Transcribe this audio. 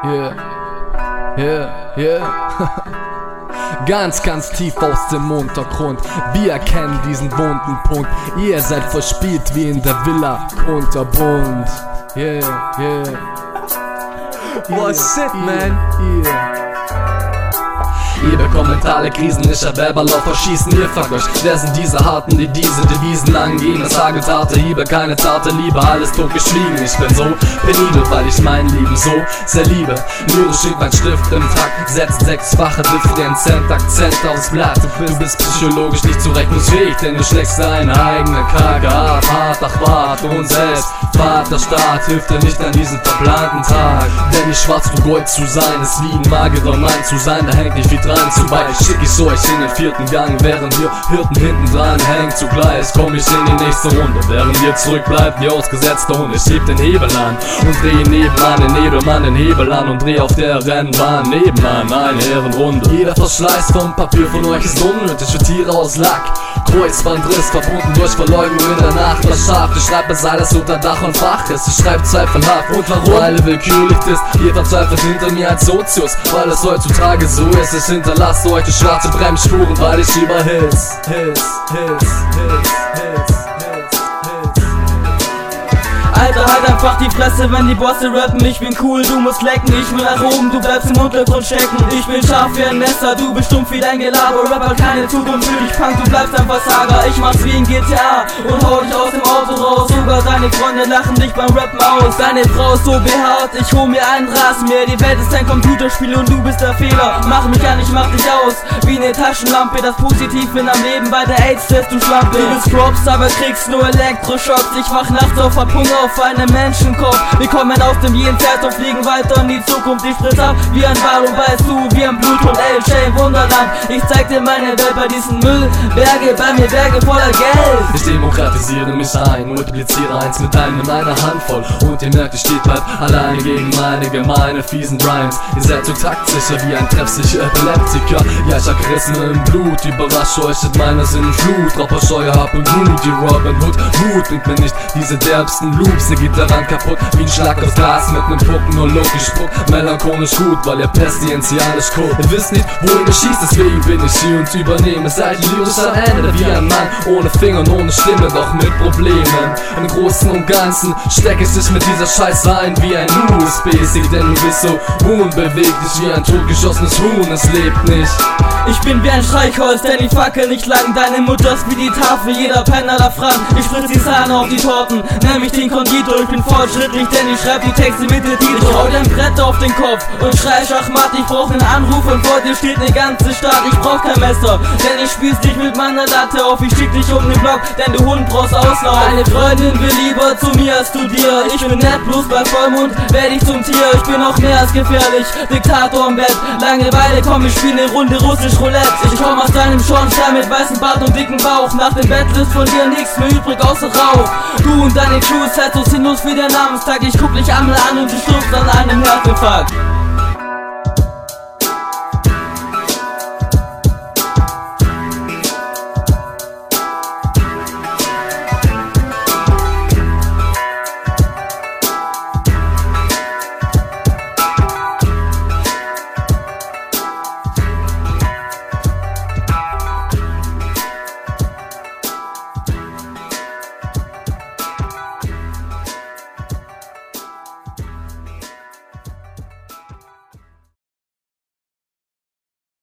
Ganz, ganz tief aus dem Untergrund. Wir erkennen diesen wunden Punkt. Ihr seid verspielt wie in der Villa Kunterbund. What's it, man? Ihr bekommt mentale Krisen, ich hab Werberlauf verschießen, ihr fuckt euch. Wer sind diese Harten, die diese Devisen angehen? Das sagen zarte Hiebe, keine zarte Liebe, alles totgeschwiegen. Ich bin so penibel, weil ich mein Leben so sehr liebe. Lyrisch schickt mein Stift im Takt, setzt sechsfache Differenzent, Akzent aufs Blatt. Du bist psychologisch nicht zurechnungsfähig, denn du schlägst deine eigene Kacke ab. Hart nach Bart und selbst Vaterstaat hilft dir nicht an diesem verplanten Tag. Denn nicht schwarz zu Gold zu sein, ist wie ein Magedon Mann zu sein, da hängt nicht viel dran vorbei. Schick ich euch in den vierten Gang, während wir Hirten hinten dran hängen. Zugleich komm ich in die nächste Runde, während ihr zurückbleibt wie ausgesetzte Hunde. Ich heb den Hebel an und dreh nebenan den Nebelmann den Hebel an und dreh auf der Rennbahn nebenan eine Ehrenrunde. Jeder Verschleiß vom Papier von euch ist unnötig für Tiere aus Lack. Kreuzbandriss, verbunden durch Verleugnung in der Nacht. Das Schaf, ich schreibe es alles unter Dach und Fach ist. Ich schreibe zweifelhaft und warum? Weil er willkürlich ist. Ihr verzweifelt hinter mir als Sozius, weil es heutzutage so ist. Ich hinterlasse euch die schwarze Bremsspuren, weil ich über Hits. Alter, halt einfach die Fresse, wenn die Bosse rappen. Ich bin cool, du musst lecken. Ich will nach oben, du bleibst im Untergrund stecken. Ich bin scharf wie ein Messer, du bist stumpf wie dein Gelaber. Rapper, keine Zukunft für dich, Punk, du bleibst ein Versager. Ich mach's wie ein GTA und hau dich aus dem Auto raus. Sogar deine Freunde lachen dich beim Rappen aus. Deine Frau ist so behaart, ich hol mir einen Rasenmäher. Die Welt ist ein Computerspiel und du bist der Fehler. Mach mich an, ich mach dich aus, wie ne Taschenlampe. Das Positiv in deinem Leben, bei der AIDS-Test, du Schlampe. Du bist Props, aber kriegst nur Elektroschocks. Ich wach nachts auf Hunger auf einem Menschenkopf. Wir kommen aus dem Jenseits und fliegen weiter in die Zukunft. Ich spritz ab wie ein Ball und beißt du wie ein Bluthund. Ey, Wunderland, ich zeig dir meine Welt bei diesen Müllberge, bei mir Berge voller Geld. Ich demokratisiere mich ein, multipliziere eins mit einem in einer Handvoll. Und ihr merkt, ich steht bald alleine gegen meine gemeine, fiesen Rhymes. Ihr seid so taktsicher wie ein treffsicher Epileptiker. Ja, ich hab Charisma im Blut, überrasche euch mit meiner Sinnenflut. Rapper, Scheuer, hab und Blut, die Robin Hood Wut bringt mir nicht diese derbsten Loops. Ihr geht daran kaputt wie ein Schlag aus Glas mit nem Pucken und logisch Spuck. Melancholisch gut, weil ihr pestienzialisch guckt. Ihr wisst nicht, wohin ihr schießt, deswegen bin ich hier und übernehme. Seid lyrisch am Ende wie ein Mann, ohne Finger und ohne Stimme, doch mit Problemen. Im Großen und Ganzen steck ich dich mit dieser Scheiße ein wie ein USB-Stick. Denn du bist so unbeweglich wie ein totgeschossenes Huhn, es lebt nicht. Ich bin wie ein Streichholz, denn die Fackel nicht lang. Deine Mutter ist wie die Tafel, jeder Penner da Frank. Ich spritz die Sahne auf die Torten, nenn mich den Konditor. Ich bin fortschrittlich, denn ich schreib die Texte mit der Titel. Ich hau dein Brett auf den Kopf und schrei Schachmatt. Ich brauch nen Anruf und vor dir steht ne ganze Stadt. Ich brauch kein Messer, denn ich spieß dich mit meiner Latte auf. Ich schick dich um den Block, denn du Hund brauchst Auslauf. Deine Freundin will lieber zu mir als zu dir. Ich bin nett, bloß bei Vollmond werd ich zum Tier. Ich bin auch mehr als gefährlich, Diktator im Bett. Langeweile, komm, ich spiel ne Runde russisch Roulette. Ich komm aus deinem Schornstein mit weißem Bart und dicken Bauch. Nach dem Bett ist von dir nichts mehr übrig außer Rauch. Du und deine Crew seid so sinnlos wie der Namenstag. Ich guck dich einmal an und du stirbst an einem Herzinfarkt.